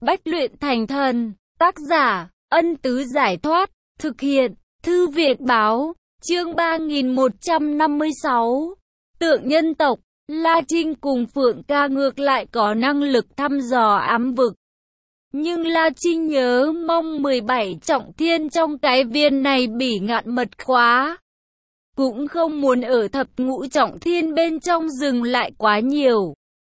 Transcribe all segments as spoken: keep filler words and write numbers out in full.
Bách luyện thành thần, tác giả, Ân Tứ Giải Thoát, thực hiện, Thư Viện Báo, chương ba nghìn một trăm năm mươi sáu. Tượng nhân tộc, La Trinh cùng Phượng Ca ngược lại có năng lực thăm dò ám vực. Nhưng La Trinh nhớ mong mười bảy trọng thiên trong cái viên này bị ngạn mật khóa. Cũng không muốn ở thập ngũ trọng thiên bên trong dừng lại quá nhiều.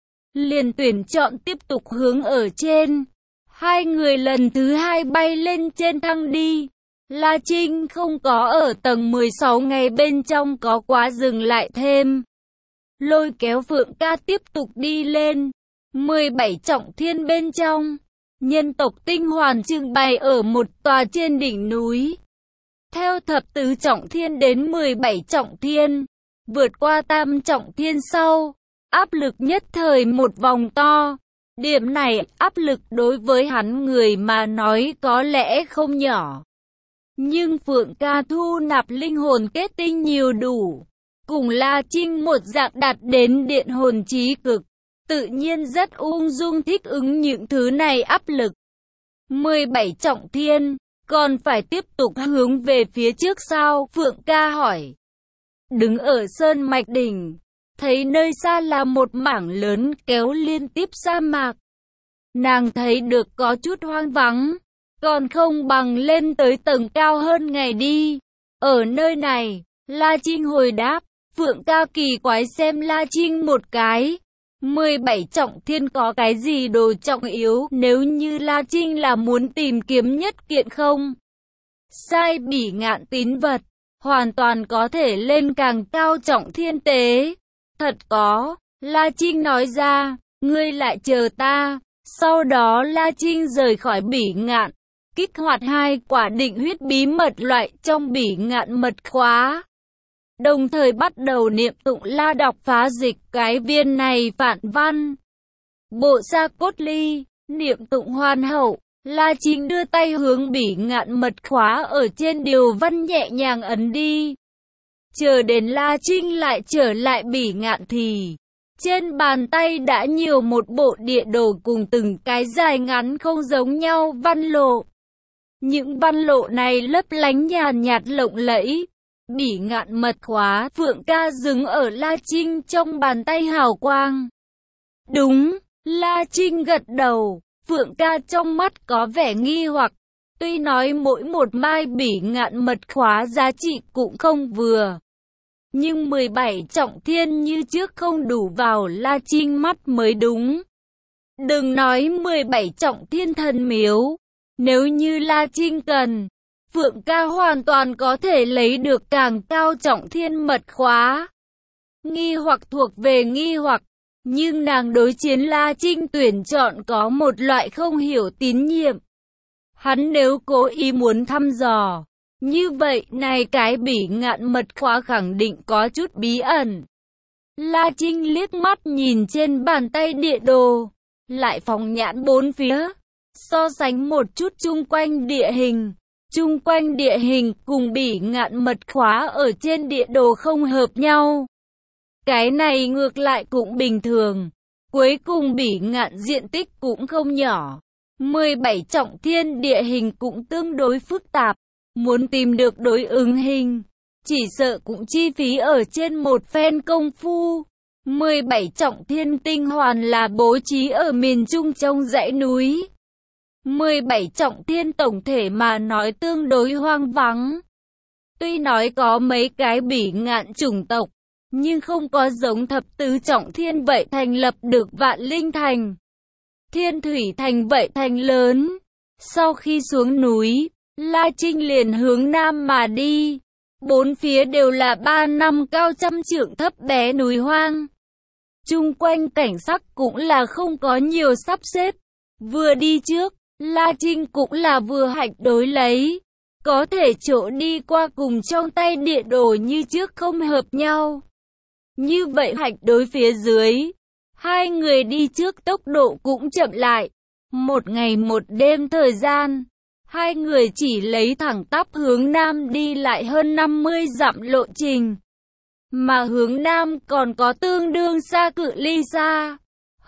Liền tuyển chọn tiếp tục hướng ở trên. Hai người lần thứ hai bay lên trên thăng đi. La Trinh không có ở tầng mười sáu ngày bên trong có quá dừng lại thêm. Lôi kéo Phượng Ca tiếp tục đi lên. mười bảy trọng thiên bên trong. Nhân tộc tinh hoàn trưng bày ở một tòa trên đỉnh núi. Theo thập tứ trọng thiên đến mười bảy trọng thiên. Vượt qua tam trọng thiên sau. Áp lực nhất thời một vòng to. Điểm này áp lực đối với hắn người mà nói có lẽ không nhỏ. Nhưng Phượng Ca thu nạp linh hồn kết tinh nhiều đủ. Cùng La Trinh một dạng đạt đến điện hồn chí cực. Tự nhiên rất ung dung thích ứng những thứ này áp lực. mười bảy trọng thiên, còn phải tiếp tục hướng về phía trước sao? Phượng Ca hỏi. Đứng ở sơn mạch đỉnh, thấy nơi xa là một mảng lớn kéo liên tiếp sa mạc. Nàng thấy được có chút hoang vắng, còn không bằng lên tới tầng cao hơn ngày đi. Ở nơi này, La Trinh hồi đáp. Phượng Ca kỳ quái xem La Trinh một cái. mười bảy trọng thiên có cái gì đồ trọng yếu nếu như La Trinh là muốn tìm kiếm nhất kiện không? Sai bỉ ngạn tín vật, hoàn toàn có thể lên càng cao trọng thiên tế. Thật có, La Trinh nói ra, ngươi lại chờ ta. Sau đó La Trinh rời khỏi bỉ ngạn, kích hoạt hai quả định huyết bí mật loại trong bỉ ngạn mật khóa. Đồng thời bắt đầu niệm tụng la đọc phá dịch cái viên này phản văn. Bộ sa cốt ly, niệm tụng hoàn hậu, La Trinh đưa tay hướng bỉ ngạn mật khóa ở trên điều văn nhẹ nhàng ấn đi. Chờ đến La Trinh lại trở lại bỉ ngạn thì trên bàn tay đã nhiều một bộ địa đồ cùng từng cái dài ngắn không giống nhau văn lộ. Những văn lộ này lấp lánh nhàn nhạt lộng lẫy. Bỉ ngạn mật khóa Phượng Ca dừng ở La Trinh trong bàn tay hào quang. Đúng, La Trinh gật đầu. Phượng Ca trong mắt có vẻ nghi hoặc. Tuy nói mỗi một mai bỉ ngạn mật khóa giá trị cũng không vừa. Nhưng mười bảy trọng thiên như trước không đủ vào La Trinh mắt mới đúng. Đừng nói mười bảy trọng thiên thần miếu. Nếu như La Trinh cần, Phượng Ca hoàn toàn có thể lấy được càng cao trọng thiên mật khóa. Nghi hoặc thuộc về nghi hoặc, nhưng nàng đối chiến La Trinh tuyển chọn có một loại không hiểu tín nhiệm. Hắn nếu cố ý muốn thăm dò, như vậy này cái bỉ ngạn mật khóa khẳng định có chút bí ẩn. La Trinh liếc mắt nhìn trên bàn tay địa đồ, lại phóng nhãn bốn phía, so sánh một chút chung quanh địa hình. Chung quanh địa hình cùng bỉ ngạn mật khóa ở trên địa đồ không hợp nhau. Cái này ngược lại cũng bình thường. Cuối cùng bỉ ngạn diện tích cũng không nhỏ. mười bảy trọng thiên địa hình cũng tương đối phức tạp. Muốn tìm được đối ứng hình, chỉ sợ cũng chi phí ở trên một phen công phu. mười bảy trọng thiên tinh hoàn là bố trí ở miền trung trong dãy núi. mười bảy trọng thiên tổng thể mà nói tương đối hoang vắng. Tuy nói có mấy cái bỉ ngạn chủng tộc, nhưng không có giống thập tứ trọng thiên vậy thành lập được vạn linh thành. Thiên thủy thành vậy thành lớn. Sau khi xuống núi, La Trinh liền hướng nam mà đi. Bốn phía đều là ba năm cao trăm trượng thấp bé núi hoang. Chung quanh cảnh sắc cũng là không có nhiều sắp xếp. Vừa đi trước, La Trinh cũng là vừa hạch đối lấy. Có thể chỗ đi qua cùng trong tay địa đồ như trước không hợp nhau. Như vậy hạch đối phía dưới. Hai người đi trước tốc độ cũng chậm lại. Một ngày một đêm thời gian. Hai người chỉ lấy thẳng tắp hướng nam đi lại hơn năm mươi dặm lộ trình. Mà hướng nam còn có tương đương xa cự ly xa.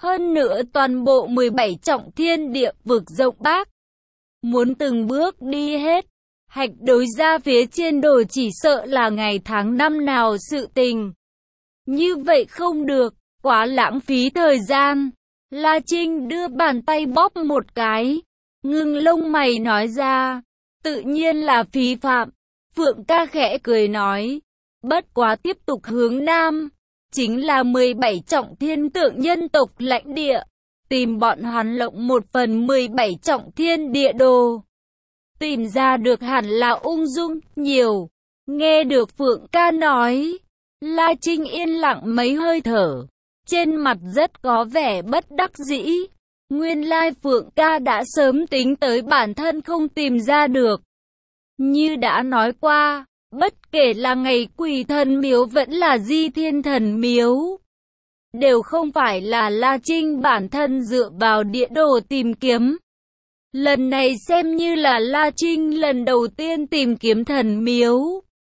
Hơn nữa toàn bộ mười bảy trọng thiên địa vực rộng bác. Muốn từng bước đi hết, hạch đối ra phía trên đồ chỉ sợ là ngày tháng năm nào sự tình. Như vậy không được, quá lãng phí thời gian. La Trinh đưa bàn tay bóp một cái, ngưng lông mày nói ra, tự nhiên là phí phạm. Phượng ca khẽ cười nói, bất quá tiếp tục hướng nam, chính là mười bảy trọng thiên tượng nhân tộc lãnh địa, tìm bọn hắn lộng một phần mười bảy trọng thiên địa đồ. Tìm ra được hẳn là ung dung nhiều. Nghe được Phượng ca nói, La Trinh yên lặng mấy hơi thở, trên mặt rất có vẻ bất đắc dĩ. Nguyên lai Phượng ca đã sớm tính tới bản thân không tìm ra được. Như đã nói qua, bất kể là ngày quỷ thần miếu vẫn là di thiên thần miếu, đều không phải là La Trinh bản thân dựa vào địa đồ tìm kiếm. Lần này xem như là La Trinh lần đầu tiên tìm kiếm thần miếu.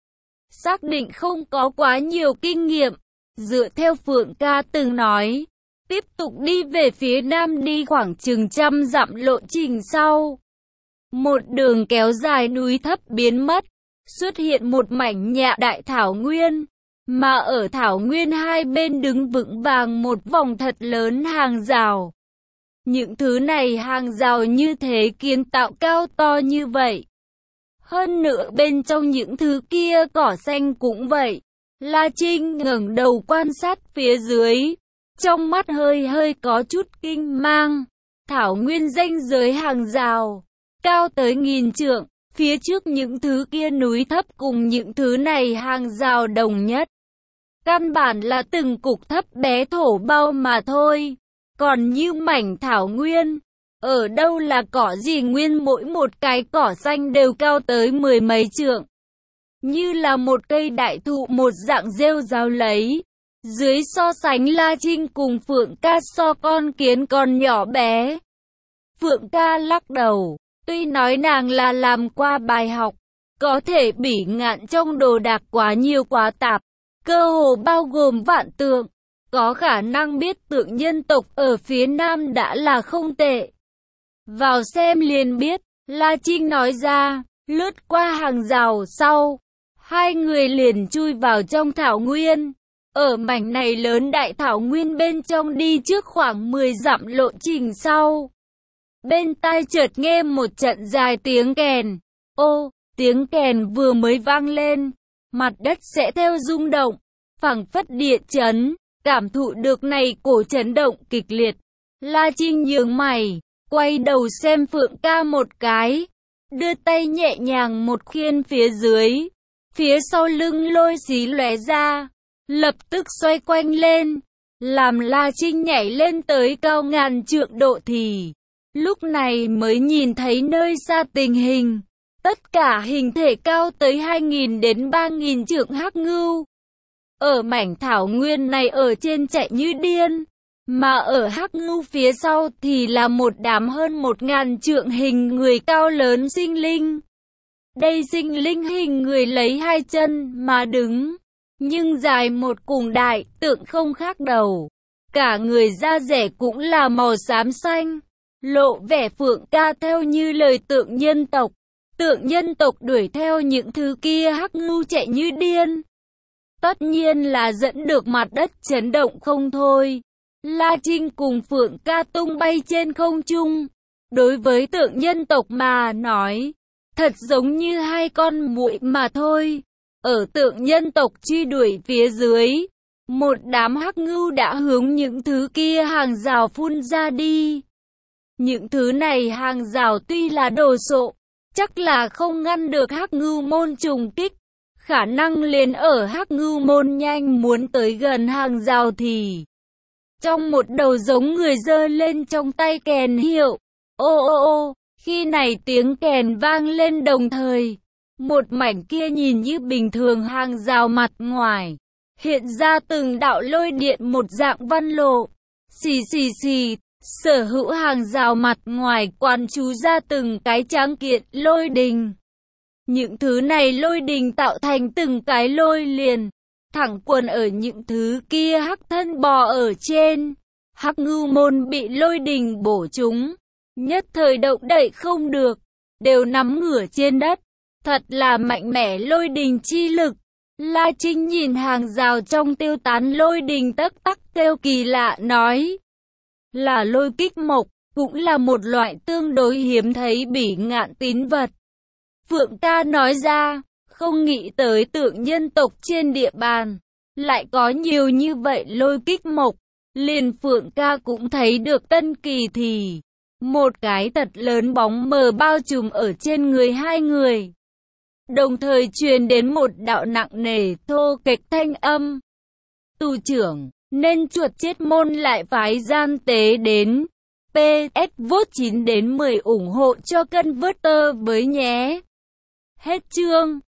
Xác định không có quá nhiều kinh nghiệm, dựa theo Phượng ca từng nói, tiếp tục đi về phía nam đi khoảng chừng trăm dặm lộ trình sau. Một đường kéo dài núi thấp biến mất, xuất hiện một mảnh nhạ đại thảo nguyên, mà ở thảo nguyên hai bên đứng vững vàng một vòng thật lớn hàng rào. Những thứ này hàng rào như thế kiến tạo cao to như vậy. Hơn nữa bên trong những thứ kia cỏ xanh cũng vậy. La Trinh ngẩng đầu quan sát phía dưới, trong mắt hơi hơi có chút kinh mang. Thảo nguyên ranh giới hàng rào, cao tới nghìn trượng, phía trước những thứ kia núi thấp cùng những thứ này hàng rào đồng nhất. Căn bản là từng cục thấp bé thổ bao mà thôi. Còn như mảnh thảo nguyên, ở đâu là cỏ gì nguyên mỗi một cái cỏ xanh đều cao tới mười mấy trượng. Như là một cây đại thụ một dạng rêu rao lấy. Dưới so sánh La Trinh cùng Phượng ca so con kiến còn nhỏ bé. Phượng ca lắc đầu, tuy nói nàng là làm qua bài học, có thể bỉ ngạn trong đồ đạc quá nhiều quá tạp, cơ hồ bao gồm vạn tượng. Có khả năng biết tượng nhân tộc ở phía nam đã là không tệ. Vào xem liền biết, La Trinh nói ra, lướt qua hàng rào sau. Hai người liền chui vào trong thảo nguyên. Ở mảnh này lớn đại thảo nguyên bên trong đi trước khoảng mười dặm lộ trình sau. Bên tai chợt nghe một trận dài tiếng kèn. Ô, tiếng kèn vừa mới vang lên, mặt đất sẽ theo rung động, phảng phất địa chấn. Cảm thụ được này cổ chấn động kịch liệt. La Trinh nhướng mày, quay đầu xem Phượng ca một cái, đưa tay nhẹ nhàng một khiên phía dưới. Phía sau lưng lôi xí lóe ra, lập tức xoay quanh lên, làm La Trinh nhảy lên tới cao ngàn trượng độ thì. Lúc này mới nhìn thấy nơi xa tình hình. Tất cả hình thể cao tới hai nghìn đến ba nghìn trượng hắc ngưu. Ở mảnh thảo nguyên này ở trên chạy như điên, mà ở hắc ngưu phía sau thì là một đám hơn một ngàn trượng hình người cao lớn sinh linh. Đây sinh linh hình người lấy hai chân mà đứng, nhưng dài một cùng đại, tượng không khác đầu. Cả người da rẻ cũng là màu xám xanh, lộ vẻ Phượng ca theo như lời tượng nhân tộc. Tượng nhân tộc đuổi theo những thứ kia hắc ngưu chạy như điên. Tất nhiên là dẫn được mặt đất chấn động không thôi. La Trinh cùng Phượng ca tung bay trên không trung. Đối với tượng nhân tộc mà nói, thật giống như hai con muỗi mà thôi. Ở tượng nhân tộc truy đuổi phía dưới, một đám hắc ngưu đã hướng những thứ kia hàng rào phun ra đi. Những thứ này hàng rào tuy là đồ sộ, chắc là không ngăn được hắc ngưu môn trùng kích. Khả năng liền ở hắc ngưu môn nhanh muốn tới gần hàng rào thì trong một đầu giống người giơ lên trong tay kèn hiệu. Ô ô ô, khi này tiếng kèn vang lên đồng thời, một mảnh kia nhìn như bình thường hàng rào mặt ngoài, hiện ra từng đạo lôi điện một dạng văn lộ. Xì xì xì, sở hữu hàng rào mặt ngoài quán chú ra từng cái tráng kiện lôi đình. Những thứ này lôi đình tạo thành từng cái lôi liền, thẳng quần ở những thứ kia hắc thân bò ở trên. Hắc Ngưu môn bị lôi đình bổ trúng, nhất thời động đậy không được, đều nằm ngửa trên đất. Thật là mạnh mẽ lôi đình chi lực. La Trinh nhìn hàng rào trong tiêu tán lôi đình tắc tắc kêu kỳ lạ nói. Là lôi kích mộc, cũng là một loại tương đối hiếm thấy bỉ ngạn tín vật. Phượng ca nói ra, không nghĩ tới tượng nhân tộc trên địa bàn, lại có nhiều như vậy lôi kích mộc. Liền Phượng ca cũng thấy được Tân Kỳ thì, một cái thật lớn bóng mờ bao trùm ở trên người hai người. Đồng thời truyền đến một đạo nặng nề thô kệch thanh âm. Tù trưởng, nên chuột chết môn lại phái gian tế đến. pê ét vote chín đến mười ủng hộ cho cân vớt tơ với nhé. Hết chương.